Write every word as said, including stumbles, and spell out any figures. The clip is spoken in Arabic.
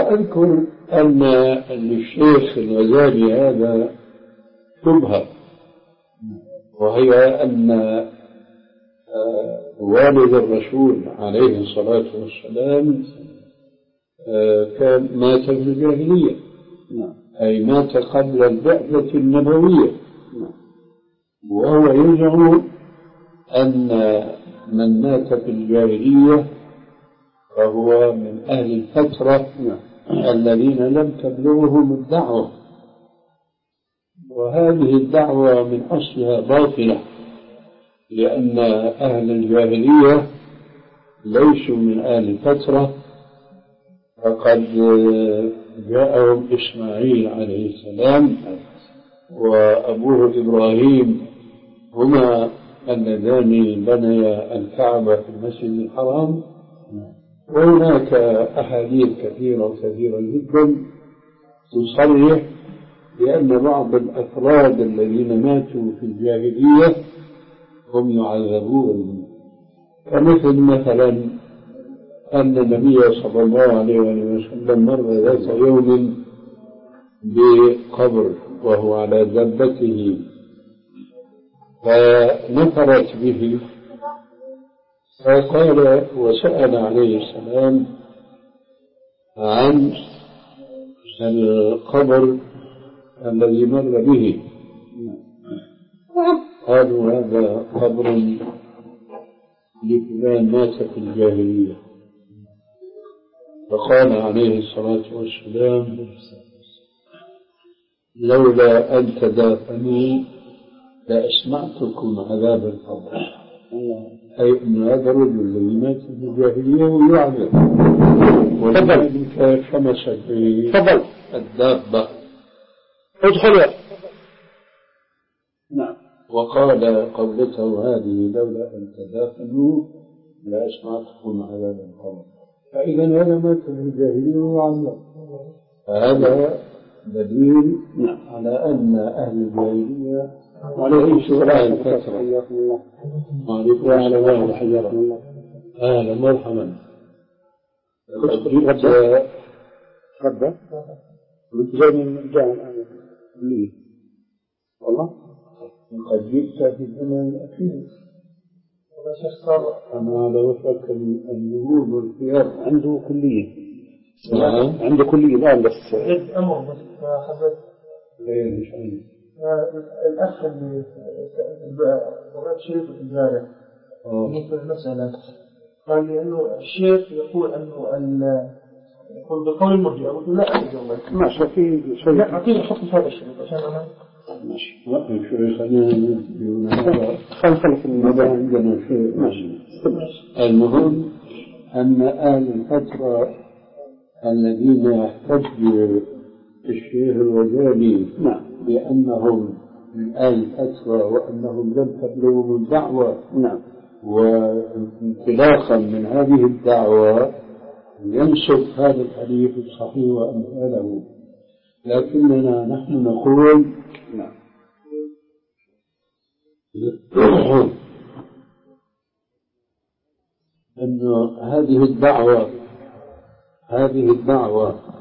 وأذكر أن للشيخ الغزالي هذا شبهة، وهي أن والد الرسول عليه الصلاة والسلام كان مات في الجاهلية، أي مات قبل البعثة النبوية، وهو يزعم أن من مات في الجاهلية فهو من أهل الفترة الذين لم تبلغهم الدعوة، وهذه الدعوة من أصلها باطلة، لأن أهل الجاهلية ليسوا من أهل الفترة، فقد جاءهم إسماعيل عليه السلام وأبوه إبراهيم هما اللذان بنيا الكعبة في المسجد الحرام. وهناك أحاديث كثيرة وكثيرة جدا تصرح بأن بعض الأفراد الذين ماتوا في الجاهلية هم يعذبون، كمثل مثلا أن النبي صلى الله عليه وسلم مر ذات يوم بقبر وهو على دابته فنفرت به، فقال وسأل عليه السلام عن القبر الذي مر به، قالوا هذا قبر لفلان مات في الجاهلية، فقال عليه الصلاة والسلام لولا أن تدافنوا لأسمعتكم عذاب القبر، أي أن هذا الرجل الذي مات في الجاهلية ويعذب، ولذلك خمست به الدابة. ادخل يا نعم. وقال قولته هذه لولا أن تدافنوا لأسمعتكم عذاب القبر، فإذا هذا مات في الجاهلية ويعذب، فهذا دليل على أن أهل الجاهلية وليسوا أهل الفترة. وعليكم السلام ورحمة الله. أهلا مرحبا. قد جئت قد جاء من جاء الآن لي والله قد جئت في الزمن الأخير. أنا على وفاك النهوض والخيار عنده كلية. نعم. عنده كلية الآن بس. أمر بس حضرت. غير مش عندي. الأخ اللي قرأت شيخ الجارة في المسألة قال لي إنه الشيخ يقول إنه ال يقول بقول المرجع، قلت لا أجل ماشي في شيء. لا أعطيني حكم هذا الشيء عشان أنا ماشي. وقف شوي خلينا خلينا في الموضوع عندنا شيء. ماشي. المهم أن أهل الفترة الذين يحتج الشيخ الغزالي بأنهم من أهل الفترة وأنهم لم تبلغوا الدعوة، نعم، وانطلاقا من هذه الدعوة ينسب هذا الحديث الصحيح وأمثاله، لكننا نحن نقول نعم أن هذه الدعوة هذه الدعوة